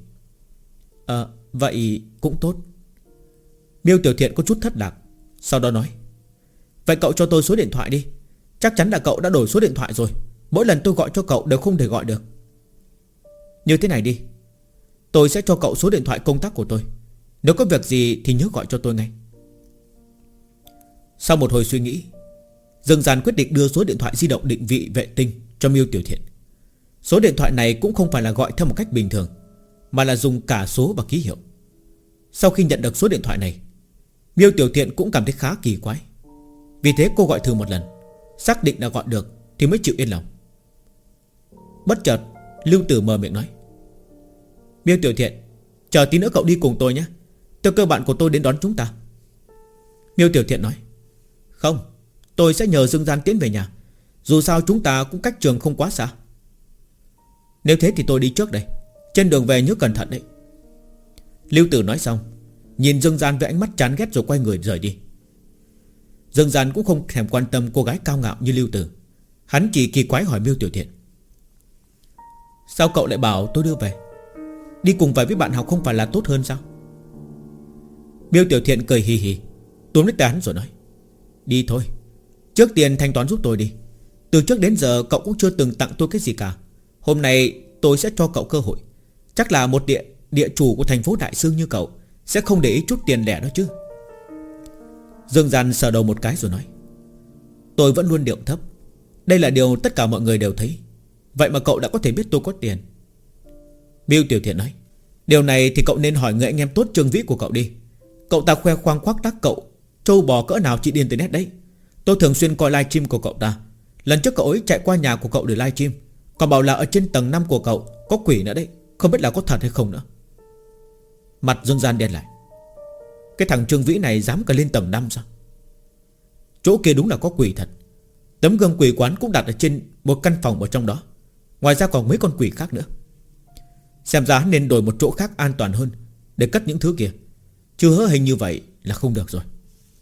Vậy cũng tốt. Miêu Tiểu Thiện có chút thất lạc, sau đó nói. Vậy cậu cho tôi số điện thoại đi. Chắc chắn là cậu đã đổi số điện thoại rồi. Mỗi lần tôi gọi cho cậu đều không thể gọi được. Như thế này đi, tôi sẽ cho cậu số điện thoại công tác của tôi. Nếu có việc gì thì nhớ gọi cho tôi ngay. Sau một hồi suy nghĩ, Dương Gian quyết định đưa số điện thoại di động định vị vệ tinh cho Miêu Tiểu Thiện. Số điện thoại này cũng không phải là gọi theo một cách bình thường, mà là dùng cả số và ký hiệu. Sau khi nhận được số điện thoại này, Miêu Tiểu Thiện cũng cảm thấy khá kỳ quái. Vì thế cô gọi thử một lần, xác định là gọi được thì mới chịu yên lòng. Bất chợt Lưu Tử mở miệng nói. Miêu Tiểu Thiện, chờ tí nữa cậu đi cùng tôi nhé. Theo cơ bạn của tôi đến đón chúng ta. Miêu Tiểu Thiện nói. Không, tôi sẽ nhờ Dương Gian tiến về nhà. Dù sao chúng ta cũng cách trường không quá xa. Nếu thế thì tôi đi trước đây. Trên đường về nhớ cẩn thận đấy. Lưu Tử nói xong, nhìn Dương Gian với ánh mắt chán ghét rồi quay người rời đi. Dương Gian cũng không thèm quan tâm cô gái cao ngạo như Lưu Tử. Hắn chỉ kỳ quái hỏi Miêu Tiểu Thiện. Sao cậu lại bảo tôi đưa về? Đi cùng về với bạn học không phải là tốt hơn sao? Miêu Tiểu Thiện cười hì hì, túm lấy tay hắn rồi nói. Đi thôi, trước tiên thanh toán giúp tôi đi. Từ trước đến giờ cậu cũng chưa từng tặng tôi cái gì cả. Hôm nay tôi sẽ cho cậu cơ hội. Chắc là một địa chủ của thành phố Đại Sương như cậu sẽ không để ý chút tiền lẻ đó chứ? Dương Gian sờ đầu một cái rồi nói. Tôi vẫn luôn điệu thấp. Đây là điều tất cả mọi người đều thấy. Vậy mà cậu đã có thể biết tôi có tiền. Miêu Tiểu Thiện nói. Điều này thì cậu nên hỏi người anh em tốt Trương Vĩ của cậu đi. Cậu ta khoe khoang khoác lác cậu trâu bò cỡ nào trên internet đấy. Tôi thường xuyên coi livestream của cậu ta. Lần trước cậu ấy chạy qua nhà của cậu để livestream, còn bảo là ở trên tầng 5 của cậu có quỷ nữa đấy. Không biết là có thật hay không nữa. Mặt Dương Gian đen lại. Cái thằng Trương Vĩ này dám cả lên tầng 5 sao? Chỗ kia đúng là có quỷ thật. Tấm gương quỷ quán cũng đặt ở trên một căn phòng ở trong đó. Ngoài ra còn mấy con quỷ khác nữa. Xem ra nên đổi một chỗ khác an toàn hơn để cất những thứ kia. Chứ hớ hình như vậy là không được rồi.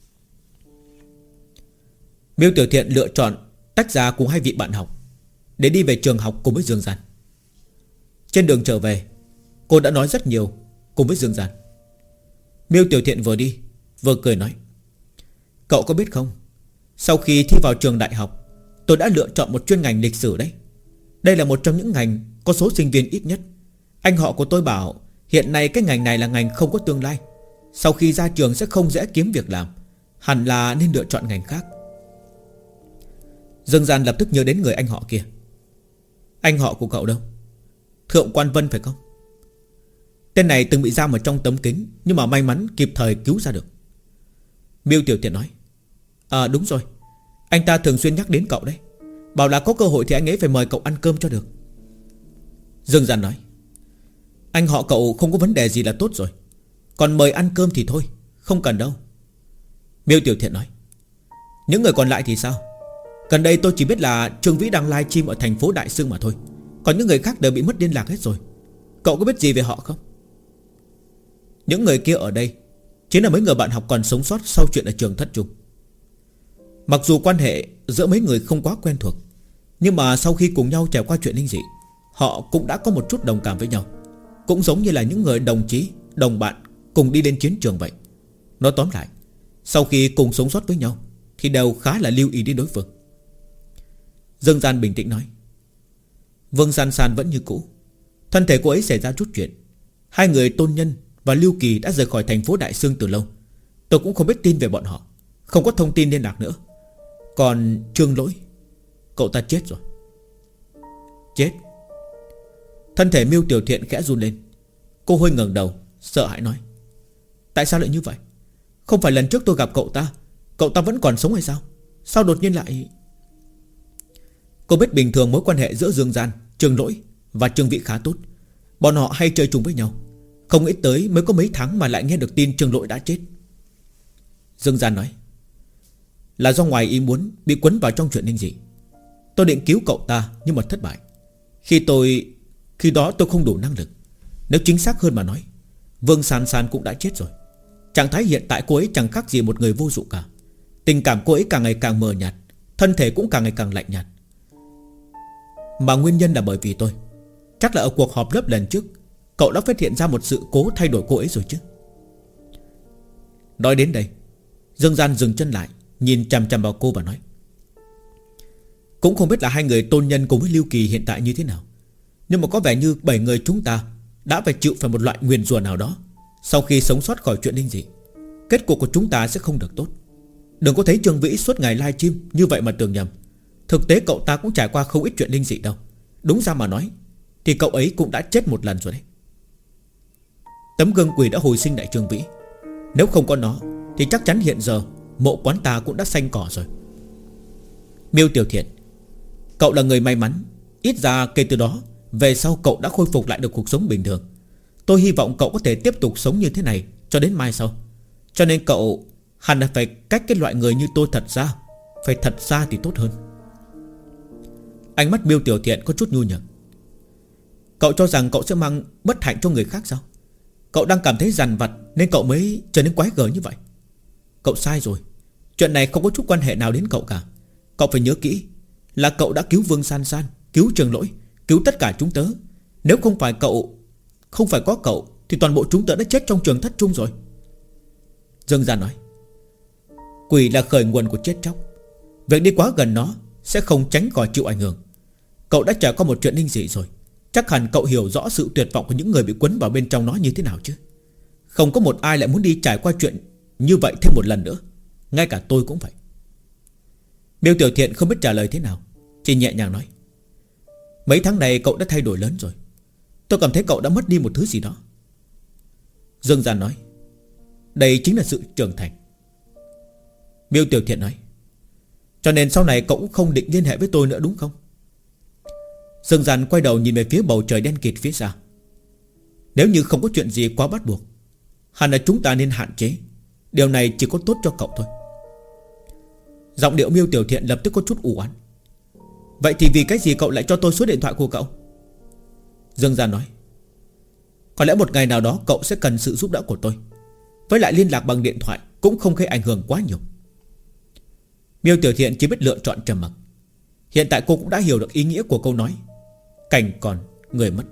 Miêu Tiểu Thiện lựa chọn tách ra cùng hai vị bạn học để đi về trường học cùng với Dương Gian. Trên đường trở về, cô đã nói rất nhiều cùng với Dương Gian. Miêu Tiểu Thiện vừa đi vừa cười nói. Cậu có biết không, sau khi thi vào trường đại học, tôi đã lựa chọn một chuyên ngành lịch sử đấy. Đây là một trong những ngành có số sinh viên ít nhất. Anh họ của tôi bảo Hiện nay cái ngành này là ngành không có tương lai. Sau khi ra trường sẽ không dễ kiếm việc làm. Hẳn là nên lựa chọn ngành khác. Dương Gian lập tức nhớ đến người anh họ kia. Anh họ của cậu đâu? Thượng Quan Vân phải không? Tên này từng bị giam ở trong tấm kính, nhưng mà may mắn kịp thời cứu ra được. Miêu Tiểu Thiện nói. Đúng rồi, anh ta thường xuyên nhắc đến cậu đấy, bảo là có cơ hội thì anh ấy phải mời cậu ăn cơm cho được. Dương Gian nói. Anh họ cậu không có vấn đề gì là tốt rồi, còn mời ăn cơm thì thôi, không cần đâu. Miêu Tiểu Thiện nói. Những người còn lại thì sao? Gần đây tôi chỉ biết là Trương Vĩ đang live stream ở thành phố Đại Sương mà thôi, còn những người khác đều bị mất liên lạc hết rồi. Cậu có biết gì về họ không? Những người kia ở đây chính là mấy người bạn học còn sống sót sau chuyện ở trường Thất Trung. Mặc dù quan hệ giữa mấy người không quá quen thuộc, nhưng mà sau khi cùng nhau trải qua chuyện linh dị, họ cũng đã có một chút đồng cảm với nhau. Cũng giống như là những người đồng chí, đồng bạn cùng đi lên chiến trường vậy. Nói tóm lại, sau khi cùng sống sót với nhau thì đều khá là lưu ý đến đối phương. Dương Gian bình tĩnh nói. Vương San San vẫn như cũ. Thân thể cô ấy xảy ra chút chuyện. Hai người Tôn Nhân và Lưu Kỳ đã rời khỏi thành phố Đại Sương từ lâu. Tôi cũng không biết tin về bọn họ, không có thông tin liên lạc nữa. Còn Trương Lỗi, cậu ta chết rồi. Chết? Thân thể Miêu Tiểu Thiện khẽ run lên. Cô hơi ngẩng đầu, sợ hãi nói. Tại sao lại như vậy? Không phải lần trước tôi gặp cậu ta vẫn còn sống hay sao? Sao đột nhiên lại... Cô biết bình thường mối quan hệ giữa Dương Gian, Trương Lỗi và Trương Vĩ khá tốt. Bọn họ hay chơi chung với nhau. Không nghĩ tới mới có mấy tháng mà lại nghe được tin Trương Lỗi đã chết. Dương Gian nói. Là do ngoài ý muốn bị quấn vào trong chuyện linh dị. Tôi định cứu cậu ta nhưng mà thất bại. Khi đó tôi không đủ năng lực. Nếu chính xác hơn mà nói, Vương San San cũng đã chết rồi. Trạng thái hiện tại cô ấy chẳng khác gì một người vô dụng cả. Tình cảm cô ấy càng ngày càng mờ nhạt, thân thể cũng càng ngày càng lạnh nhạt. Mà nguyên nhân là bởi vì tôi. Chắc là ở cuộc họp lớp lần trước cậu đã phát hiện ra một sự cố thay đổi cô ấy rồi chứ. Nói đến đây, Dương Gian dừng chân lại, nhìn chằm chằm vào cô và nói. Cũng không biết là hai người Tôn Nhân cùng với Lưu Kỳ hiện tại như thế nào, nhưng mà có vẻ như 7 người chúng ta đã phải chịu phải một loại nguyền rủa nào đó. Sau khi sống sót khỏi chuyện linh dị, kết cục của chúng ta sẽ không được tốt. Đừng có thấy Trương Vĩ suốt ngày live stream như vậy mà tưởng nhầm. Thực tế cậu ta cũng trải qua không ít chuyện linh dị đâu. Đúng ra mà nói thì cậu ấy cũng đã chết một lần rồi đấy. Tấm gương quỷ đã hồi sinh đại Trương Vĩ. Nếu không có nó thì chắc chắn hiện giờ mộ quán ta cũng đã xanh cỏ rồi. Miêu Tiểu Thiện, cậu là người may mắn. Ít ra kể từ đó về sau cậu đã khôi phục lại được cuộc sống bình thường. Tôi hy vọng cậu có thể tiếp tục sống như thế này cho đến mai sau. Cho nên cậu hẳn là phải cách cái loại người như tôi thật ra. Phải thật ra thì tốt hơn. Ánh mắt Miêu Tiểu Thiện có chút nhu nhược. Cậu cho rằng cậu sẽ mang bất hạnh cho người khác sao? Cậu đang cảm thấy dằn vặt nên cậu mới trở nên quái gở như vậy. Cậu sai rồi. Chuyện này không có chút quan hệ nào đến cậu cả. Cậu phải nhớ kỹ là cậu đã cứu Vương San San, cứu Trương Lỗi, cứu tất cả chúng tớ. Nếu không phải có cậu thì toàn bộ chúng tớ đã chết trong trường Thất Trung rồi. Dương Gia nói. Quỷ là khởi nguồn của chết chóc. Việc đi quá gần nó sẽ không tránh khỏi chịu ảnh hưởng. Cậu đã trải qua một chuyện linh dị rồi, chắc hẳn cậu hiểu rõ sự tuyệt vọng của những người bị quấn vào bên trong nó như thế nào chứ. Không có một ai lại muốn đi trải qua chuyện như vậy thêm một lần nữa. Ngay cả tôi cũng vậy. Miêu Tiểu Thiện không biết trả lời thế nào, chỉ nhẹ nhàng nói. Mấy tháng này cậu đã thay đổi lớn rồi. Tôi cảm thấy cậu đã mất đi một thứ gì đó. Dương Gian nói. Đây chính là sự trưởng thành. Miêu Tiểu Thiện nói. Cho nên sau này cậu cũng không định liên hệ với tôi nữa đúng không? Dương Gian quay đầu nhìn về phía bầu trời đen kịt phía xa. Nếu như không có chuyện gì quá bắt buộc, hẳn là chúng ta nên hạn chế. Điều này chỉ có tốt cho cậu thôi. Giọng điệu Miêu Tiểu Thiện lập tức có chút u oán. Vậy thì vì cái gì cậu lại cho tôi số điện thoại của cậu? Dương Gian nói. Có lẽ một ngày nào đó cậu sẽ cần sự giúp đỡ của tôi. Với lại liên lạc bằng điện thoại cũng không gây ảnh hưởng quá nhiều. Miêu Tiểu Thiện chỉ biết lựa chọn trầm mặc. Hiện tại cô cũng đã hiểu được ý nghĩa của câu nói cảnh còn người mất.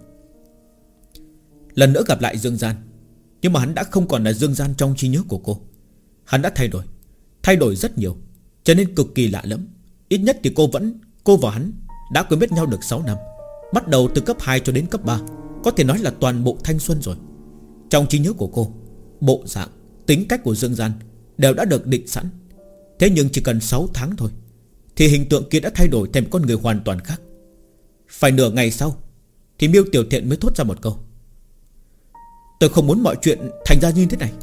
Lần nữa gặp lại Dương Gian, nhưng mà hắn đã không còn là Dương Gian trong trí nhớ của cô. Hắn đã thay đổi rất nhiều, cho nên cực kỳ lạ lẫm. Ít nhất thì cô và hắn đã quen biết nhau được 6 năm, bắt đầu từ cấp 2 cho đến cấp 3. Có thể nói là toàn bộ thanh xuân rồi. Trong trí nhớ của cô, bộ dạng, tính cách của Dương Gian đều đã được định sẵn. Thế nhưng chỉ cần 6 tháng thôi thì hình tượng kia đã thay đổi thành con người hoàn toàn khác. Phải nửa ngày sau thì Miêu Tiểu Thiện mới thốt ra một câu: tôi không muốn mọi chuyện thành ra như thế này.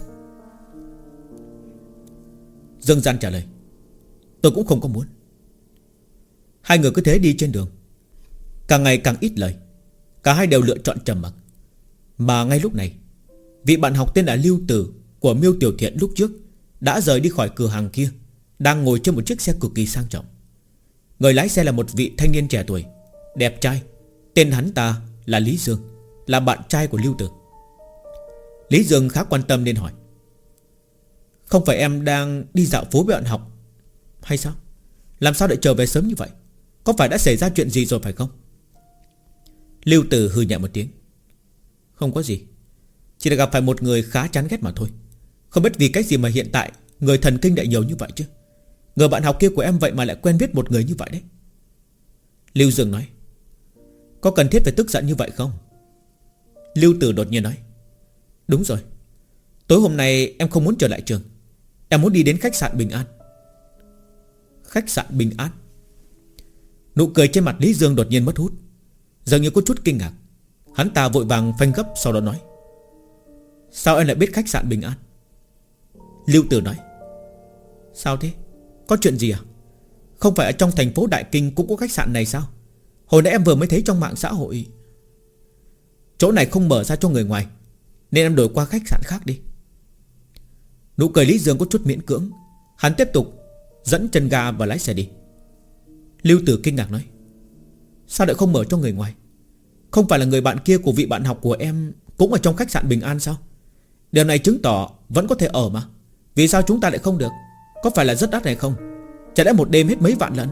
Dương Gian trả lời: tôi cũng không có muốn. Hai người cứ thế đi trên đường, càng ngày càng ít lời. Cả hai đều lựa chọn trầm mặc. Mà ngay lúc này, vị bạn học tên là Lưu Tử của Miêu Tiểu Thiện lúc trước đã rời đi khỏi cửa hàng kia, đang ngồi trên một chiếc xe cực kỳ sang trọng. Người lái xe là một vị thanh niên trẻ tuổi, đẹp trai. Tên hắn ta là Lý Dương, là bạn trai của Lưu Tử. Lý Dương khá quan tâm nên hỏi: không phải em đang đi dạo phố với bạn học hay sao? Làm sao lại trở về sớm như vậy? Có phải đã xảy ra chuyện gì rồi phải không? Lưu Tử hừ nhẹ một tiếng: không có gì, chỉ là gặp phải một người khá chán ghét mà thôi. Không biết vì cái gì mà hiện tại người thần kinh lại nhiều như vậy chứ. Người bạn học kia của em vậy mà lại quen biết một người như vậy đấy. Lưu Dương nói: có cần thiết phải tức giận như vậy không? Lưu Tử đột nhiên nói: đúng rồi, tối hôm nay em không muốn trở lại trường. Em muốn đi đến khách sạn Bình An. Khách sạn Bình An? Nụ cười trên mặt Lý Dương đột nhiên mất hút, dường như có chút kinh ngạc. Hắn ta vội vàng phanh gấp, sau đó nói: sao em lại biết khách sạn Bình An? Lưu Tử nói: sao thế? Có chuyện gì à? Không phải ở trong thành phố Đại Kinh cũng có khách sạn này sao? Hồi nãy em vừa mới thấy trong mạng xã hội. Chỗ này không mở ra cho người ngoài, nên em đổi qua khách sạn khác đi. Nụ cười Lý Dương có chút miễn cưỡng. Hắn tiếp tục dẫn chân ga và lái xe đi. Lưu Tử kinh ngạc nói: sao lại không mở cho người ngoài? Không phải là người bạn kia của vị bạn học của em cũng ở trong khách sạn Bình An sao? Điều này chứng tỏ vẫn có thể ở mà. Vì sao chúng ta lại không được? Có phải là rất đắt hay không? Chả lẽ một đêm hết mấy vạn lần?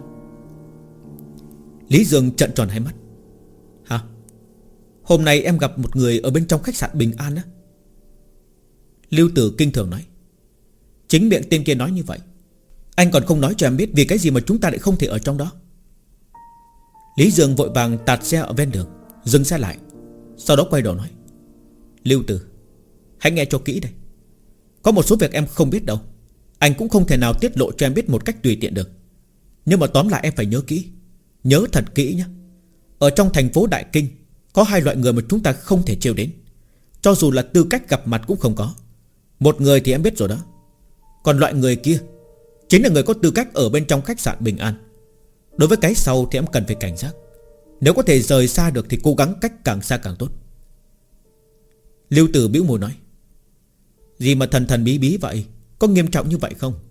Lý Dương trợn tròn hai mắt: hả? Hôm nay em gặp một người ở bên trong khách sạn Bình An á? Lưu Tử kinh thường nói: chính miệng tên kia nói như vậy, anh còn không nói cho em biết vì cái gì mà chúng ta lại không thể ở trong đó. Lý Dương vội vàng tạt xe ở ven đường, dừng xe lại, sau đó quay đầu nói: Lưu Tử, hãy nghe cho kỹ đây. Có một số việc em không biết đâu, anh cũng không thể nào tiết lộ cho em biết một cách tùy tiện được. Nhưng mà tóm lại em phải nhớ kỹ, nhớ thật kỹ nhé. Ở trong thành phố Đại Kinh có hai loại người mà chúng ta không thể trêu đến, cho dù là tư cách gặp mặt cũng không có. Một người thì em biết rồi đó, còn loại người kia chính là người có tư cách ở bên trong khách sạn Bình An. Đối với cái sau thì em cần phải cảnh giác. Nếu có thể rời xa được thì cố gắng cách càng xa càng tốt. Lưu Tử bĩu môi nói: gì mà thần thần bí bí vậy? Có nghiêm trọng như vậy không?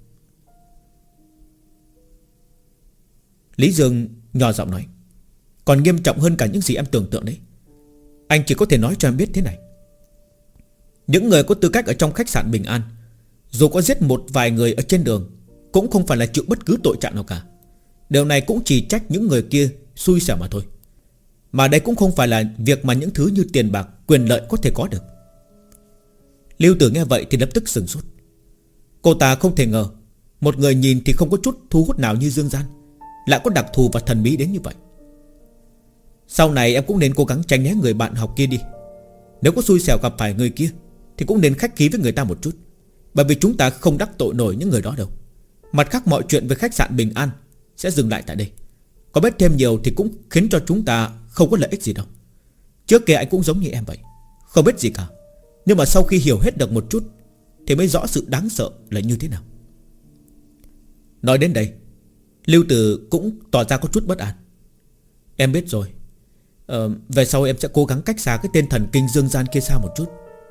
Lý Dương nhỏ giọng nói: còn nghiêm trọng hơn cả những gì em tưởng tượng đấy. Anh chỉ có thể nói cho em biết thế này: những người có tư cách ở trong khách sạn Bình An, dù có giết một vài người ở trên đường, cũng không phải là chịu bất cứ tội trạng nào cả. Điều này cũng chỉ trách những người kia xui xẻo mà thôi. Mà đây cũng không phải là việc mà những thứ như tiền bạc, quyền lợi có thể có được. Lưu Tử nghe vậy thì lập tức sửng sốt. Cô ta không thể ngờ một người nhìn thì không có chút thu hút nào như Dương Gian lại có đặc thù và thần bí đến như vậy. Sau này em cũng nên cố gắng tránh né người bạn học kia đi. Nếu có xui xẻo gặp phải người kia thì cũng nên khách khí với người ta một chút, bởi vì chúng ta không đắc tội nổi những người đó đâu. Mặt khác, mọi chuyện về khách sạn Bình An sẽ dừng lại tại đây. Có biết thêm nhiều thì cũng khiến cho chúng ta không có lợi ích gì đâu. Trước kia anh cũng giống như em vậy, không biết gì cả. Nhưng mà sau khi hiểu hết được một chút thì mới rõ sự đáng sợ là như thế nào. Nói đến đây, Lưu Tử cũng tỏ ra có chút bất an. Em biết rồi. Về sau em sẽ cố gắng cách xa cái tên thần kinh Dương Gian kia xa một chút.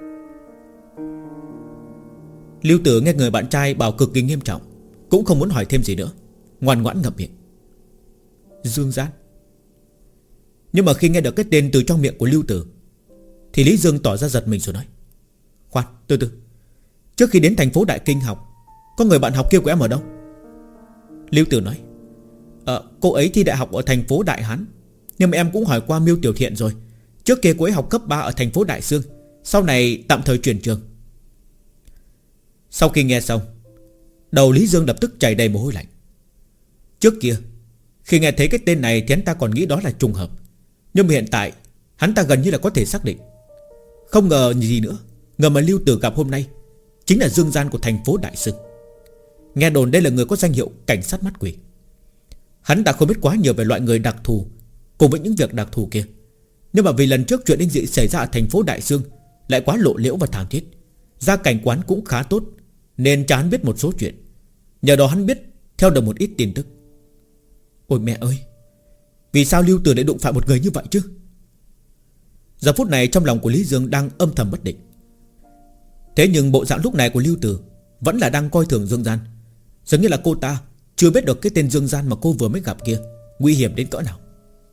Lưu Tử nghe người bạn trai bảo cực kỳ nghiêm trọng, cũng không muốn hỏi thêm gì nữa, ngoan ngoãn ngậm miệng. Dương Gian. Nhưng mà khi nghe được cái tên từ trong miệng của Lưu Tử thì Lý Dương tỏ ra giật mình rồi nói: khoan, từ từ. Trước khi đến thành phố Đại Kinh học, có người bạn học kia của em ở đâu? Lưu Tử nói: cô ấy thi đại học ở thành phố Đại Hán. Nhưng mà em cũng hỏi qua Miêu Tiểu Thiện rồi. Trước kia cô ấy học cấp 3 ở thành phố Đại Sương, sau này tạm thời chuyển trường. Sau khi nghe xong, đầu Lý Dương lập tức chảy đầy mồ hôi lạnh. Trước kia khi nghe thấy cái tên này thì hắn ta còn nghĩ đó là trùng hợp. Nhưng mà hiện tại hắn ta gần như là có thể xác định. Không ngờ gì nữa, Người mà Lưu Tử gặp hôm nay chính là Dương Gian của thành phố Đại Sương. Nghe đồn đây là người có danh hiệu cảnh sát mắt quỷ. Hắn đã không biết quá nhiều về loại người đặc thù cùng với những việc đặc thù kia. Nhưng mà vì lần trước chuyện linh dị xảy ra ở thành phố Đại Sương lại quá lộ liễu và thảm thiết, gia cảnh quán cũng khá tốt, nên cha hắn biết một số chuyện. Nhờ đó hắn biết theo được một ít tin tức. Ôi mẹ ơi, vì sao Lưu Tử lại đụng phải một người như vậy chứ? Giờ phút này trong lòng của Lý Dương đang âm thầm bất định. Thế nhưng bộ dạng lúc này của Lưu Tử vẫn là đang coi thường Dương Gian. Giống như là cô ta chưa biết được cái tên Dương Gian mà cô vừa mới gặp kia nguy hiểm đến cỡ nào.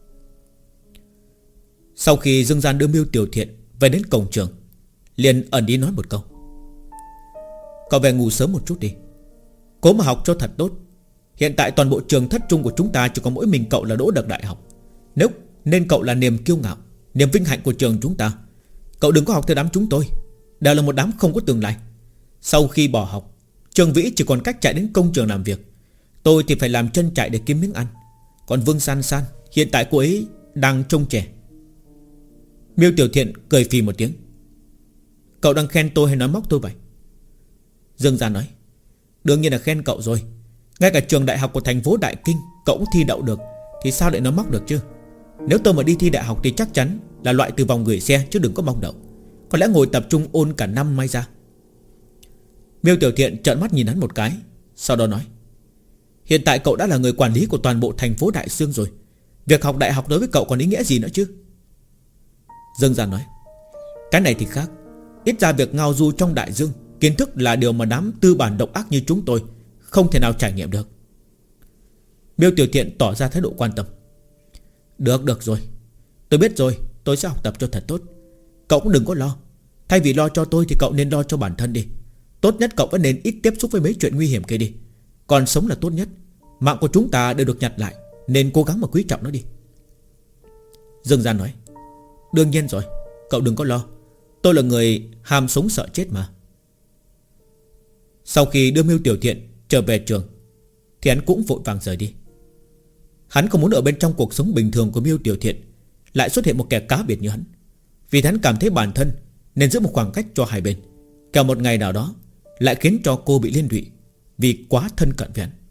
Sau khi Dương Gian đưa Miêu Tiểu Thiện về đến cổng trường, liền ẩn đi nói một câu: cậu về ngủ sớm một chút đi, cố mà học cho thật tốt. Hiện tại toàn bộ trường thất trung của chúng ta chỉ có mỗi mình cậu là đỗ được đại học, nên cậu là niềm kiêu ngạo, niềm vinh hạnh của trường chúng ta. Cậu đừng có học theo đám chúng tôi, đều là một đám không có tương lai. Sau khi bỏ học, Trường Vĩ chỉ còn cách chạy đến công trường làm việc, tôi thì phải làm chân chạy để kiếm miếng ăn. Còn Vương San San, hiện tại cô ấy đang trông trẻ. Miêu Tiểu Thiện cười phì một tiếng: cậu đang khen tôi hay nói móc tôi vậy? Dương Gian nói: đương nhiên là khen cậu rồi. Ngay cả trường đại học của thành phố Đại Kinh cậu cũng thi đậu được, thì sao lại nói móc được chứ? Nếu tôi mà đi thi đại học thì chắc chắn là loại từ vòng gửi xe, chứ đừng có mong đậu. Có lẽ ngồi tập trung ôn cả năm may ra. Miêu Tiểu Thiện trợn mắt nhìn hắn một cái, sau đó nói: hiện tại cậu đã là người quản lý của toàn bộ thành phố Đại Sương rồi, việc học đại học đối với cậu còn ý nghĩa gì nữa chứ? Dương Gian nói: cái này thì khác. Ít ra việc ngao du trong đại dương, kiến thức là điều mà đám tư bản độc ác như chúng tôi không thể nào trải nghiệm được. Miêu Tiểu Thiện tỏ ra thái độ quan tâm: được rồi, tôi biết rồi, tôi sẽ học tập cho thật tốt. Cậu cũng đừng có lo. Thay vì lo cho tôi thì cậu nên lo cho bản thân đi. Tốt nhất cậu vẫn nên ít tiếp xúc với mấy chuyện nguy hiểm kia đi. Còn sống là tốt nhất. Mạng của chúng ta đều được nhặt lại, nên cố gắng mà quý trọng nó đi. Dương Gian nói: đương nhiên rồi, cậu đừng có lo. Tôi là người ham sống sợ chết mà. Sau khi đưa Miêu Tiểu Thiện trở về trường thì hắn cũng vội vàng rời đi. Hắn không muốn ở bên trong cuộc sống bình thường của Miêu Tiểu Thiện lại xuất hiện một kẻ cá biệt như hắn. Vì hắn cảm thấy bản thân nên giữ một khoảng cách cho hai bên, kẻo một ngày nào đó lại khiến cho cô bị liên lụy vì quá thân cận với hắn.